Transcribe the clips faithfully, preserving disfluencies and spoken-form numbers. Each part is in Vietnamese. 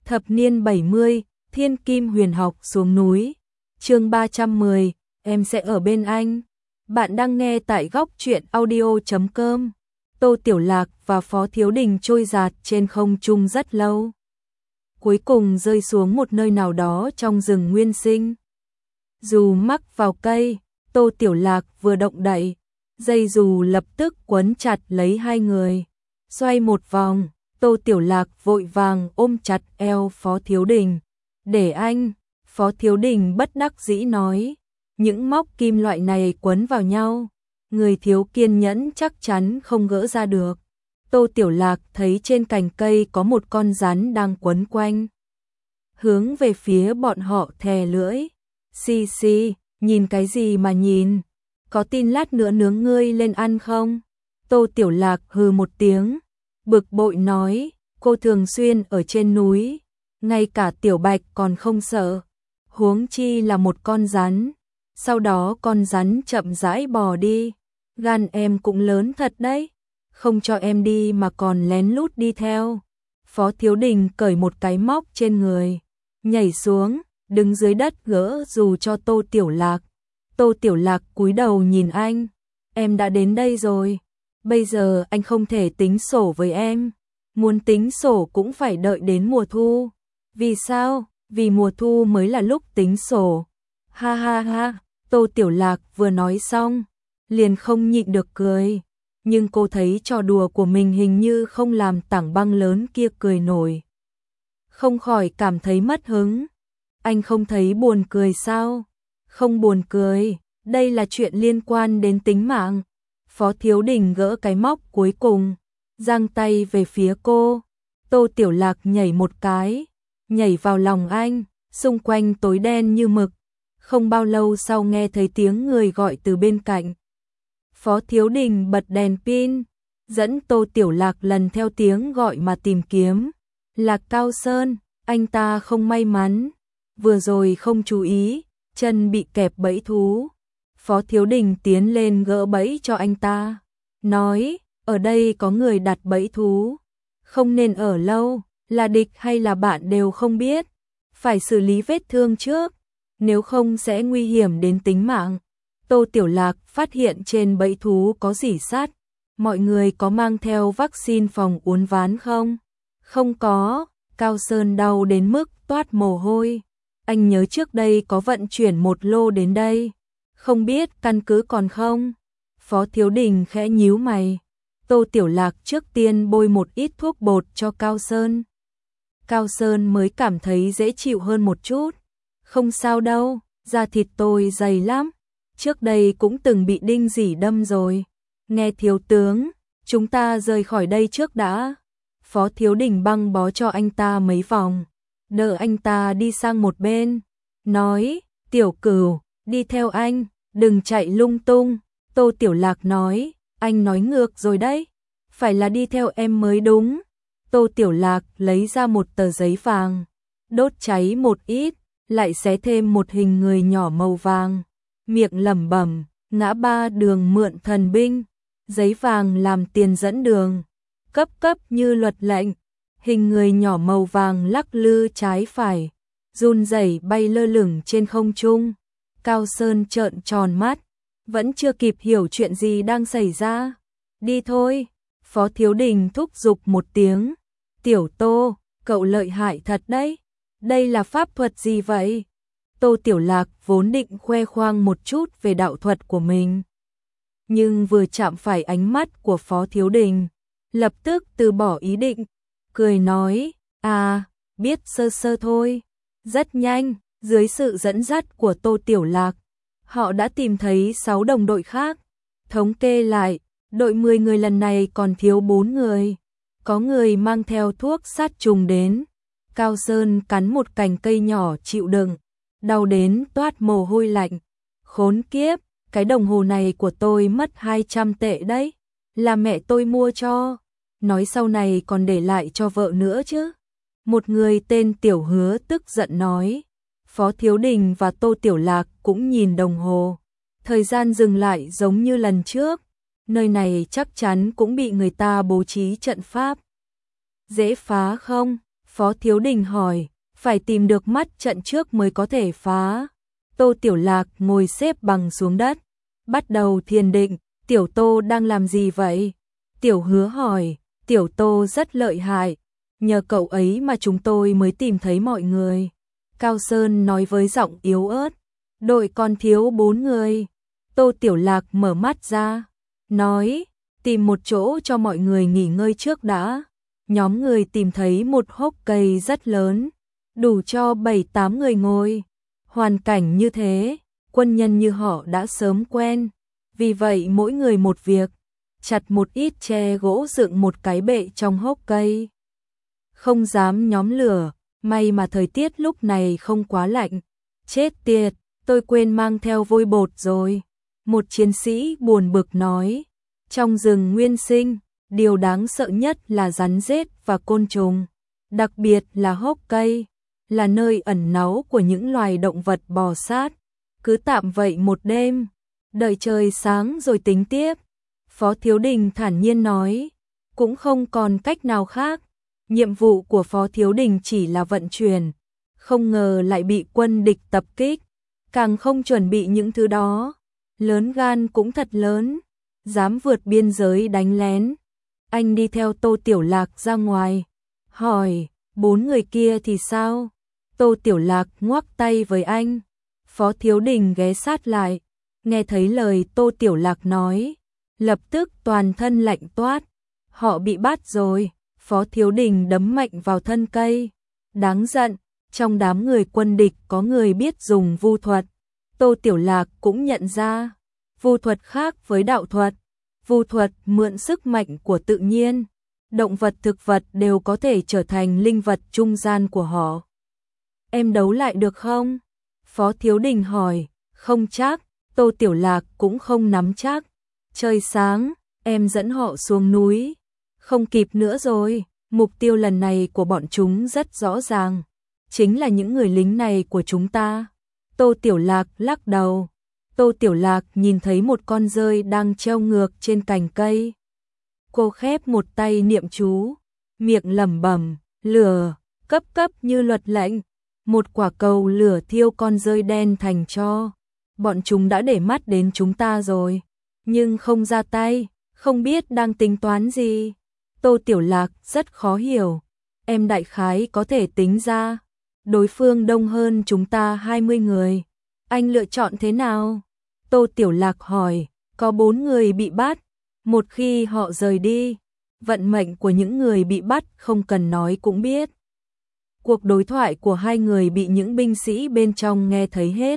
Thập niên bảy mươi, Thiên Kim Huyền Học xuống núi. Chương ba trăm mười, em sẽ ở bên anh. Bạn đang nghe tại góc truyện audio chấm com. Tô Tiểu Lạc và Phó Thiếu Đình trôi dạt trên không trung rất lâu. Cuối cùng rơi xuống một nơi nào đó trong rừng nguyên sinh. Dù mắc vào cây, Tô Tiểu Lạc vừa động đậy, dây dù lập tức quấn chặt lấy hai người. Xoay một vòng, Tô Tiểu Lạc vội vàng ôm chặt eo Phó Thiếu Đình. Để anh, Phó Thiếu Đình bất đắc dĩ nói, những móc kim loại này quấn vào nhau, người thiếu kiên nhẫn chắc chắn không gỡ ra được. Tô Tiểu Lạc thấy trên cành cây có một con rắn đang quấn quanh, hướng về phía bọn họ thè lưỡi. Xì xì, nhìn cái gì mà nhìn, có tin lát nữa nướng ngươi lên ăn không? Tô Tiểu Lạc hừ một tiếng, bực bội nói, cô thường xuyên ở trên núi, ngay cả Tiểu Bạch còn không sợ, huống chi là một con rắn. Sau đó con rắn chậm rãi bò đi, gan em cũng lớn thật đấy, không cho em đi mà còn lén lút đi theo. Phó Thiếu Đình cởi một cái móc trên người, nhảy xuống, đứng dưới đất gỡ dù cho Tô Tiểu Lạc. Tô Tiểu Lạc cúi đầu nhìn anh, em đã đến đây rồi, bây giờ anh không thể tính sổ với em, muốn tính sổ cũng phải đợi đến mùa thu. Vì sao? Vì mùa thu mới là lúc tính sổ. Ha ha ha, Tô Tiểu Lạc vừa nói xong, liền không nhịn được cười, nhưng cô thấy trò đùa của mình hình như không làm tảng băng lớn kia cười nổi. Không khỏi cảm thấy mất hứng. Anh không thấy buồn cười sao? Không buồn cười, đây là chuyện liên quan đến tính mạng. Phó Thiếu Đình gỡ cái móc cuối cùng, giang tay về phía cô. Tô Tiểu Lạc nhảy một cái, nhảy vào lòng anh, xung quanh tối đen như mực. Không bao lâu sau nghe thấy tiếng người gọi từ bên cạnh. Phó Thiếu Đình bật đèn pin, dẫn Tô Tiểu Lạc lần theo tiếng gọi mà tìm kiếm. Lạc Cao Sơn, anh ta không may mắn, vừa rồi không chú ý, chân bị kẹp bẫy thú. Phó Thiếu Đình tiến lên gỡ bẫy cho anh ta, nói, ở đây có người đặt bẫy thú, không nên ở lâu, là địch hay là bạn đều không biết, phải xử lý vết thương trước, nếu không sẽ nguy hiểm đến tính mạng. Tô Tiểu Lạc phát hiện trên bẫy thú có rỉ sắt. Mọi người có mang theo vaccine phòng uốn ván không? Không có. Cao Sơn đau đến mức toát mồ hôi. Anh nhớ trước đây có vận chuyển một lô đến đây, không biết căn cứ còn không? Phó Thiếu Đình khẽ nhíu mày. Tô Tiểu Lạc trước tiên bôi một ít thuốc bột cho Cao Sơn. Cao Sơn mới cảm thấy dễ chịu hơn một chút. Không sao đâu, da thịt tôi dày lắm, trước đây cũng từng bị đinh rỉ đâm rồi. Nghe thiếu tướng, chúng ta rời khỏi đây trước đã. Phó Thiếu Đình băng bó cho anh ta mấy vòng, đỡ anh ta đi sang một bên, nói, Tiểu Cửu, đi theo anh, đừng chạy lung tung. Tô Tiểu Lạc nói, anh nói ngược rồi đấy, phải là đi theo em mới đúng. Tô Tiểu Lạc lấy ra một tờ giấy vàng, đốt cháy một ít, lại xé thêm một hình người nhỏ màu vàng, miệng lẩm bẩm, ngã ba đường mượn thần binh, giấy vàng làm tiền dẫn đường, cấp cấp như luật lệnh. Hình người nhỏ màu vàng lắc lư trái phải, run rẩy bay lơ lửng trên không trung. Cao Sơn trợn tròn mắt, vẫn chưa kịp hiểu chuyện gì đang xảy ra. Đi thôi, Phó Thiếu Đình thúc giục một tiếng. Tiểu Tô, cậu lợi hại thật đấy, đây là pháp thuật gì vậy? Tô Tiểu Lạc vốn định khoe khoang một chút về đạo thuật của mình, nhưng vừa chạm phải ánh mắt của Phó Thiếu Đình, lập tức từ bỏ ý định, cười nói, à, biết sơ sơ thôi. Rất nhanh, dưới sự dẫn dắt của Tô Tiểu Lạc, họ đã tìm thấy sáu đồng đội khác. Thống kê lại, đội mười người lần này còn thiếu bốn người. Có người mang theo thuốc sát trùng đến. Cao Sơn cắn một cành cây nhỏ chịu đựng, đau đến toát mồ hôi lạnh. Khốn kiếp, cái đồng hồ này của tôi mất hai trăm tệ đấy, là mẹ tôi mua cho, nói sau này còn để lại cho vợ nữa chứ. Một người tên Tiểu Hứa tức giận nói. Phó Thiếu Đình và Tô Tiểu Lạc cũng nhìn đồng hồ, thời gian dừng lại giống như lần trước, nơi này chắc chắn cũng bị người ta bố trí trận pháp. Dễ phá không? Phó Thiếu Đình hỏi, phải tìm được mắt trận trước mới có thể phá. Tô Tiểu Lạc ngồi xếp bằng xuống đất, bắt đầu thiền định. Tiểu Tô đang làm gì vậy? Tiểu Hứa hỏi, Tiểu Tô rất lợi hại, nhờ cậu ấy mà chúng tôi mới tìm thấy mọi người. Cao Sơn nói với giọng yếu ớt, đội còn thiếu bốn người. Tô Tiểu Lạc mở mắt ra, nói, tìm một chỗ cho mọi người nghỉ ngơi trước đã. Nhóm người tìm thấy một hốc cây rất lớn, đủ cho bảy tám người ngồi. Hoàn cảnh như thế, quân nhân như họ đã sớm quen. Vì vậy mỗi người một việc, chặt một ít tre gỗ dựng một cái bệ trong hốc cây. Không dám nhóm lửa, may mà thời tiết lúc này không quá lạnh. Chết tiệt, tôi quên mang theo vôi bột rồi. Một chiến sĩ buồn bực nói, trong rừng nguyên sinh, điều đáng sợ nhất là rắn rết và côn trùng, đặc biệt là hốc cây, là nơi ẩn náu của những loài động vật bò sát. Cứ tạm vậy một đêm, đợi trời sáng rồi tính tiếp. Phó Thiếu Đình thản nhiên nói, cũng không còn cách nào khác. Nhiệm vụ của Phó Thiếu Đình chỉ là vận chuyển, không ngờ lại bị quân địch tập kích, càng không chuẩn bị những thứ đó. Lớn gan cũng thật lớn, dám vượt biên giới đánh lén. Anh đi theo Tô Tiểu Lạc ra ngoài, hỏi, bốn người kia thì sao? Tô Tiểu Lạc ngoắc tay với anh. Phó Thiếu Đình ghé sát lại, nghe thấy lời Tô Tiểu Lạc nói, lập tức toàn thân lạnh toát. Họ bị bắt rồi. Phó Thiếu Đình đấm mạnh vào thân cây. Đáng giận, trong đám người quân địch có người biết dùng vu thuật. Tô Tiểu Lạc cũng nhận ra, vu thuật khác với đạo thuật. Vu thuật mượn sức mạnh của tự nhiên, động vật thực vật đều có thể trở thành linh vật trung gian của họ. Em đấu lại được không? Phó Thiếu Đình hỏi. Không chắc. Tô Tiểu Lạc cũng không nắm chắc. Trời sáng, em dẫn họ xuống núi. Không kịp nữa rồi. Mục tiêu lần này của bọn chúng rất rõ ràng, chính là những người lính này của chúng ta. Tô Tiểu Lạc lắc đầu. Tô Tiểu Lạc nhìn thấy một con dơi đang treo ngược trên cành cây. Cô khép một tay niệm chú, miệng lẩm bẩm, lửa, cấp cấp như luật lệnh. Một quả cầu lửa thiêu con dơi đen thành tro. Bọn chúng đã để mắt đến chúng ta rồi, nhưng không ra tay, không biết đang tính toán gì. Tô Tiểu Lạc rất khó hiểu. Em đại khái có thể tính ra, đối phương đông hơn chúng ta hai mươi người. Anh lựa chọn thế nào? Tô Tiểu Lạc hỏi. Có bốn người bị bắt. Một khi họ rời đi, vận mệnh của những người bị bắt không cần nói cũng biết. Cuộc đối thoại của hai người bị những binh sĩ bên trong nghe thấy hết.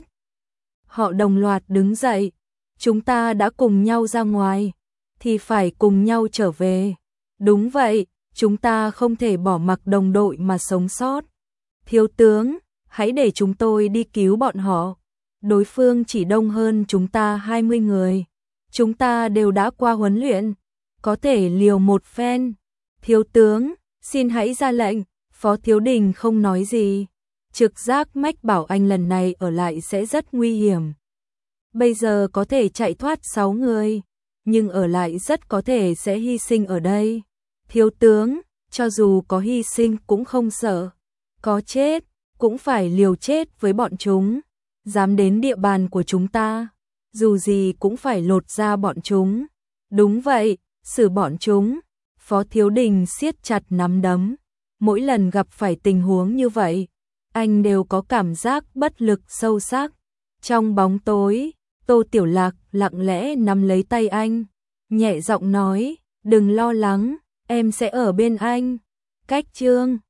Họ đồng loạt đứng dậy. Chúng ta đã cùng nhau ra ngoài, thì phải cùng nhau trở về. Đúng vậy, chúng ta không thể bỏ mặc đồng đội mà sống sót. Thiếu tướng, hãy để chúng tôi đi cứu bọn họ. Đối phương chỉ đông hơn chúng ta hai mươi người. Chúng ta đều đã qua huấn luyện, có thể liều một phen. Thiếu tướng, xin hãy ra lệnh. Phó Thiếu Đình không nói gì. Trực giác mách bảo anh lần này ở lại sẽ rất nguy hiểm. Bây giờ có thể chạy thoát sáu người, nhưng ở lại rất có thể sẽ hy sinh ở đây. Thiếu tướng, cho dù có hy sinh cũng không sợ. Có chết, cũng phải liều chết với bọn chúng. Dám đến địa bàn của chúng ta, dù gì cũng phải lột ra bọn chúng. Đúng vậy, xử bọn chúng. Phó Thiếu Đình siết chặt nắm đấm. Mỗi lần gặp phải tình huống như vậy, anh đều có cảm giác bất lực sâu sắc. Trong bóng tối, Tô Tiểu Lạc lặng lẽ nắm lấy tay anh, nhẹ giọng nói, đừng lo lắng, em sẽ ở bên anh. Cách chương